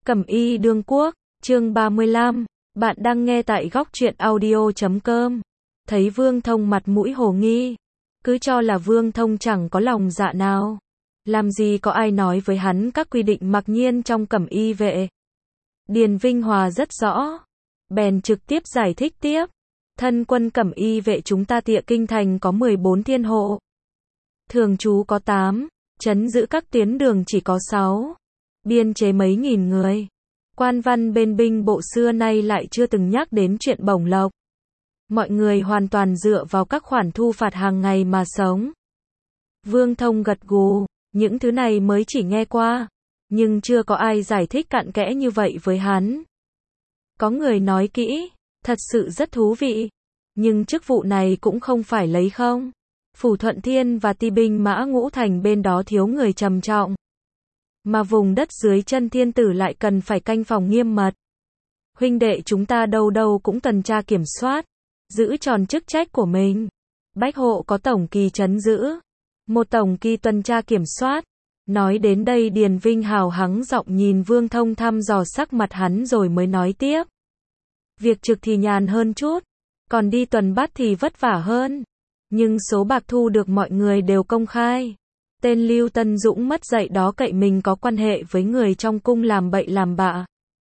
Cẩm y đương quốc, chương 35, bạn đang nghe tại góc truyện audio.com. Thấy Vương Thông mặt mũi hồ nghi, cứ cho là Vương Thông chẳng có lòng dạ nào. Làm gì có ai nói với hắn các quy định mặc nhiên trong cẩm y vệ. Điền Vinh Hòa rất rõ, bèn trực tiếp giải thích tiếp. Thân quân cẩm y vệ chúng ta Tiệ Kinh Thành có 14 thiên hộ. Thường trú có 8, trấn giữ các tuyến đường chỉ có 6. Biên chế mấy nghìn người. Quan văn bên binh bộ xưa nay lại chưa từng nhắc đến chuyện bổng lộc. Mọi người hoàn toàn dựa vào các khoản thu phạt hàng ngày mà sống. Vương Thông gật gù, những thứ này mới chỉ nghe qua, nhưng chưa có ai giải thích cặn kẽ như vậy với hắn. Có người nói kỹ, thật sự rất thú vị, nhưng chức vụ này cũng không phải lấy không. Phủ Thuận Thiên và ti binh mã Ngũ Thành bên đó thiếu người trầm trọng. Mà vùng đất dưới chân thiên tử lại cần phải canh phòng nghiêm mật. Huynh đệ chúng ta đâu đâu cũng tuần tra kiểm soát, giữ tròn chức trách của mình. Bách hộ có tổng kỳ trấn giữ, một tổng kỳ tuần tra kiểm soát. Nói đến đây Điền Vinh hào hắng giọng nhìn Vương Thông thăm dò sắc mặt hắn rồi mới nói tiếp. Việc trực thì nhàn hơn chút, còn đi tuần bắt thì vất vả hơn. Nhưng số bạc thu được mọi người đều công khai. Tên Lưu Tân Dũng mất dạy đó cậy mình có quan hệ với người trong cung làm bậy làm bạ.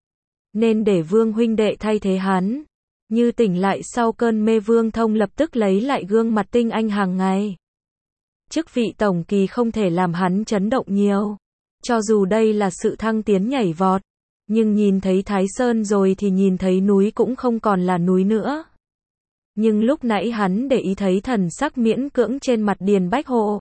Nên để Vương huynh đệ thay thế hắn. Như tỉnh lại sau cơn mê Vương Thông lập tức lấy lại gương mặt tinh anh hàng ngày. Chức vị tổng kỳ không thể làm hắn chấn động nhiều. Cho dù đây là sự thăng tiến nhảy vọt. Nhưng nhìn thấy Thái Sơn rồi thì nhìn thấy núi cũng không còn là núi nữa. Nhưng lúc nãy hắn để ý thấy thần sắc miễn cưỡng trên mặt Điền Bách Hộ.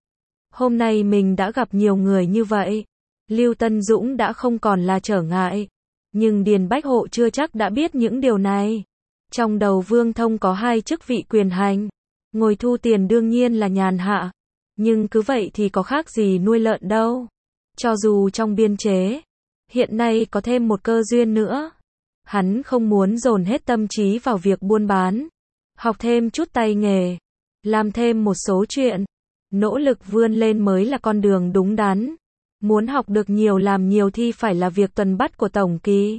Hôm nay mình đã gặp nhiều người như vậy. Lưu Tân Dũng đã không còn là trở ngại. Nhưng Điền Bách Hộ chưa chắc đã biết những điều này. Trong đầu Vương Thông có 2 chức vị quyền hành. Ngồi thu tiền đương nhiên là nhàn hạ. Nhưng cứ vậy thì có khác gì nuôi lợn đâu. Cho dù trong biên chế, hiện nay có thêm một cơ duyên nữa. Hắn không muốn dồn hết tâm trí vào việc buôn bán. Học thêm chút tay nghề. Làm thêm một số chuyện. Nỗ lực vươn lên mới là con đường đúng đắn. Muốn học được nhiều làm nhiều thì phải là việc tuần bắt của tổng kỳ.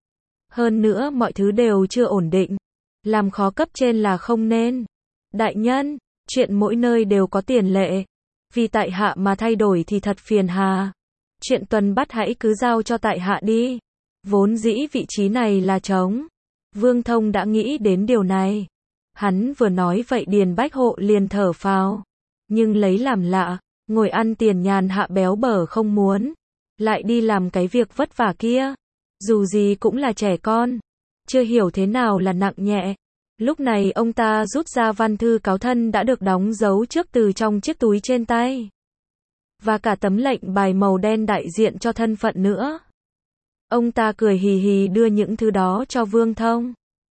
Hơn nữa mọi thứ đều chưa ổn định. Làm khó cấp trên là không nên. Đại nhân, chuyện mỗi nơi đều có tiền lệ. Vì tại hạ mà thay đổi thì thật phiền hà. Chuyện tuần bắt hãy cứ giao cho tại hạ đi. Vốn dĩ vị trí này là trống. Vương Thông đã nghĩ đến điều này. Hắn vừa nói vậy Điền Bách Hộ liền thở phào. Nhưng lấy làm lạ, ngồi ăn tiền nhàn hạ béo bở không muốn. Lại đi làm cái việc vất vả kia. Dù gì cũng là trẻ con. Chưa hiểu thế nào là nặng nhẹ. Lúc này ông ta rút ra văn thư cáo thân đã được đóng dấu trước từ trong chiếc túi trên tay. Và cả tấm lệnh bài màu đen đại diện cho thân phận nữa. Ông ta cười hì hì đưa những thứ đó cho Vương Thông.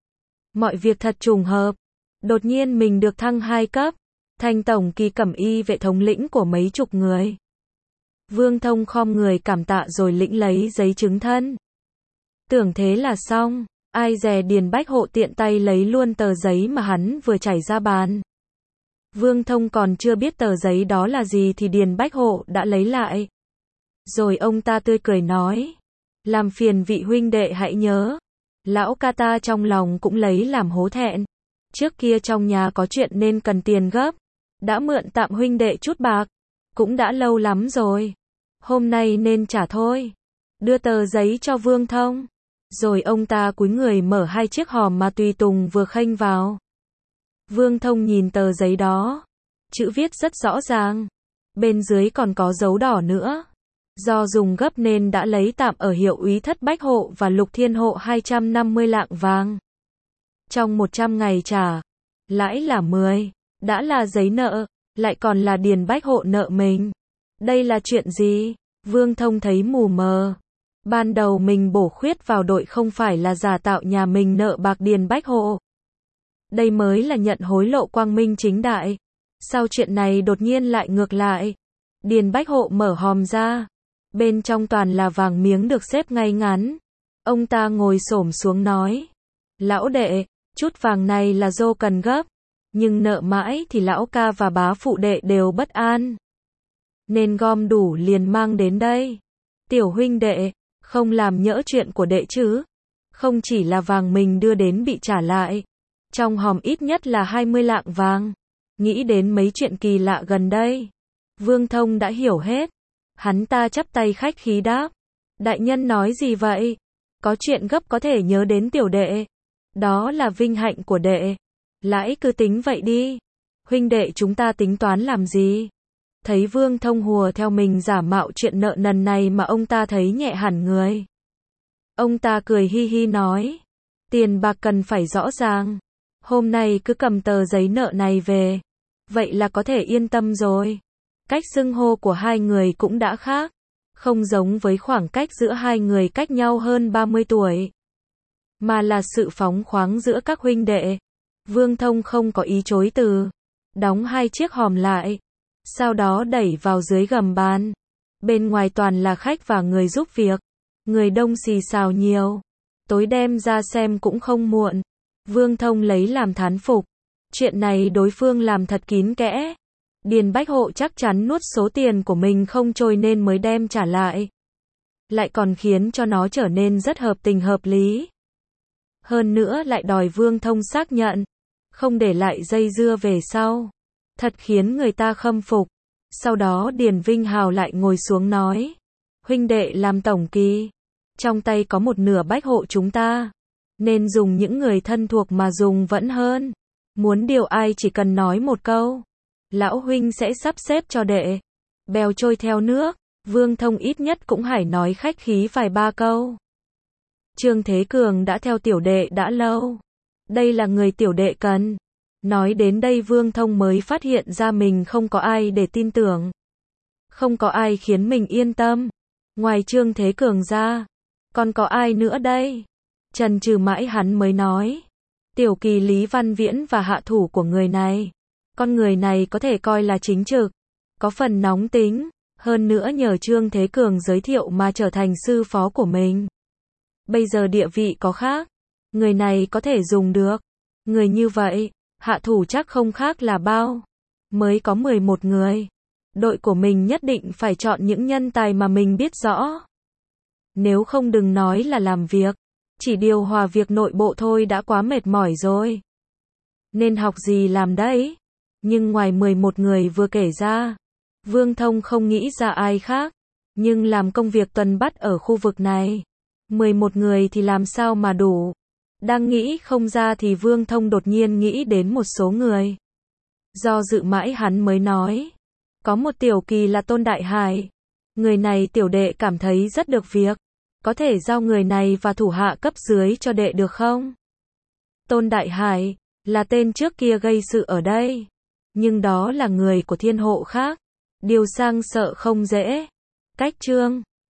Mọi việc thật trùng hợp. Đột nhiên mình được thăng 2 cấp. Thành tổng kỳ cẩm y vệ thống lĩnh của mấy chục người. Vương Thông khom người cảm tạ rồi lĩnh lấy giấy chứng thân. Tưởng thế là xong. Ai dè Điền Bách Hộ tiện tay lấy luôn tờ giấy mà hắn vừa chảy ra bàn. Vương Thông còn chưa biết tờ giấy đó là gì thì Điền Bách Hộ đã lấy lại. Rồi ông ta tươi cười nói. Làm phiền vị huynh đệ hãy nhớ. Lão ca ta trong lòng cũng lấy làm hổ thẹn. Trước kia trong nhà có chuyện nên cần tiền gấp. Đã mượn tạm huynh đệ chút bạc. Cũng đã lâu lắm rồi. Hôm nay nên trả thôi. Đưa tờ giấy cho Vương Thông. Rồi ông ta cúi người mở 2 chiếc hòm mà tùy tùng vừa khênh vào. Vương Thông nhìn tờ giấy đó. Chữ viết rất rõ ràng. Bên dưới còn có dấu đỏ nữa. Do dùng gấp nên đã lấy tạm ở hiệu úy Thất Bách Hộ và Lục Thiên Hộ 250 lạng vàng. Trong 100 ngày trả. Lãi là 10. Đã là giấy nợ. Lại còn là Điền Bách Hộ nợ mình. Đây là chuyện gì? Vương Thông thấy mù mờ. Ban đầu mình bổ khuyết vào đội không phải là giả tạo nhà mình nợ bạc Điền Bách Hộ. Đây mới là nhận hối lộ quang minh chính đại. Sau chuyện này đột nhiên lại ngược lại. Điền Bách Hộ mở hòm ra. Bên trong toàn là vàng miếng được xếp ngay ngắn. Ông ta ngồi xổm xuống nói. Lão đệ, chút vàng này là dô cần gấp. Nhưng nợ mãi thì lão ca và bá phụ đệ đều bất an. Nên gom đủ liền mang đến đây. Tiểu huynh đệ, Không làm nhỡ chuyện của đệ chứ. Không chỉ là vàng mình đưa đến bị trả lại. Trong hòm ít nhất là 20 lạng vàng. Nghĩ đến mấy chuyện kỳ lạ gần đây. Vương Thông đã hiểu hết. Hắn ta chắp tay khách khí đáp. Đại nhân nói gì vậy? Có chuyện gấp có thể nhớ đến tiểu đệ. Đó là vinh hạnh của đệ. Lãi cứ tính vậy đi. Huynh đệ chúng ta tính toán làm gì? Thấy Vương Thông hùa theo mình giả mạo chuyện nợ nần này mà ông ta thấy nhẹ hẳn người. Ông ta cười hi hi nói. Tiền bạc cần phải rõ ràng. Hôm nay cứ cầm tờ giấy nợ này về. Vậy là có thể yên tâm rồi. Cách xưng hô của hai người cũng đã khác. Không giống với khoảng cách giữa hai người cách nhau hơn 30 tuổi. Mà là sự phóng khoáng giữa các huynh đệ. Vương Thông không có ý chối từ. Đóng hai chiếc hòm lại. Sau đó đẩy vào dưới gầm bàn. Bên ngoài toàn là khách và người giúp việc. Người đông xì xào nhiều. Tối đem ra xem cũng không muộn. Vương Thông lấy làm thán phục. Chuyện này đối phương làm thật kín kẽ. Điền Bách Hộ chắc chắn nuốt số tiền của mình không trôi nên mới đem trả lại. Lại còn khiến cho nó trở nên rất hợp tình hợp lý. Hơn nữa lại đòi Vương Thông xác nhận. Không để lại dây dưa về sau. Thật khiến người ta khâm phục. Sau đó Điền Vinh Hào lại ngồi xuống nói. Huynh đệ làm tổng kỳ. Trong tay có một nửa Bách Hộ chúng ta. Nên dùng những người thân thuộc mà dùng vẫn hơn. Muốn điều ai chỉ cần nói một câu. Lão huynh sẽ sắp xếp cho đệ. Bèo trôi theo nước. Vương Thông ít nhất cũng phải nói khách khí vài ba câu. Trương Thế Cường đã theo tiểu đệ đã lâu. Đây là người tiểu đệ cần. Nói đến đây Vương Thông mới phát hiện ra mình không có ai để tin tưởng. Không có ai khiến mình yên tâm. Ngoài Trương Thế Cường ra. Còn có ai nữa đây? Chần chừ mãi hắn mới nói. Tiểu kỳ Lý Văn Viễn và hạ thủ của người này. Con người này có thể coi là chính trực. Có phần nóng tính. Hơn nữa nhờ Trương Thế Cường giới thiệu mà trở thành sư phó của mình. Bây giờ địa vị có khác. Người này có thể dùng được. Người như vậy, hạ thủ chắc không khác là bao. Mới có 11 người. Đội của mình nhất định phải chọn những nhân tài mà mình biết rõ. Nếu không đừng nói là làm việc. Chỉ điều hòa việc nội bộ thôi đã quá mệt mỏi rồi. Nên học gì làm đấy. Nhưng ngoài 11 người vừa kể ra, Vương Thông không nghĩ ra ai khác. Nhưng làm công việc tuần bắt ở khu vực này, 11 người thì làm sao mà đủ. Đang nghĩ không ra thì Vương Thông đột nhiên nghĩ đến một số người. Do dự mãi hắn mới nói. Có một tiểu kỳ là Tôn Đại Hải. Người này tiểu đệ cảm thấy rất được việc. Có thể giao người này và thủ hạ cấp dưới cho đệ được không? Tôn Đại Hải là tên trước kia gây sự ở đây. Nhưng đó là người của thiên hộ khác. Điều sang sợ không dễ. Cách chương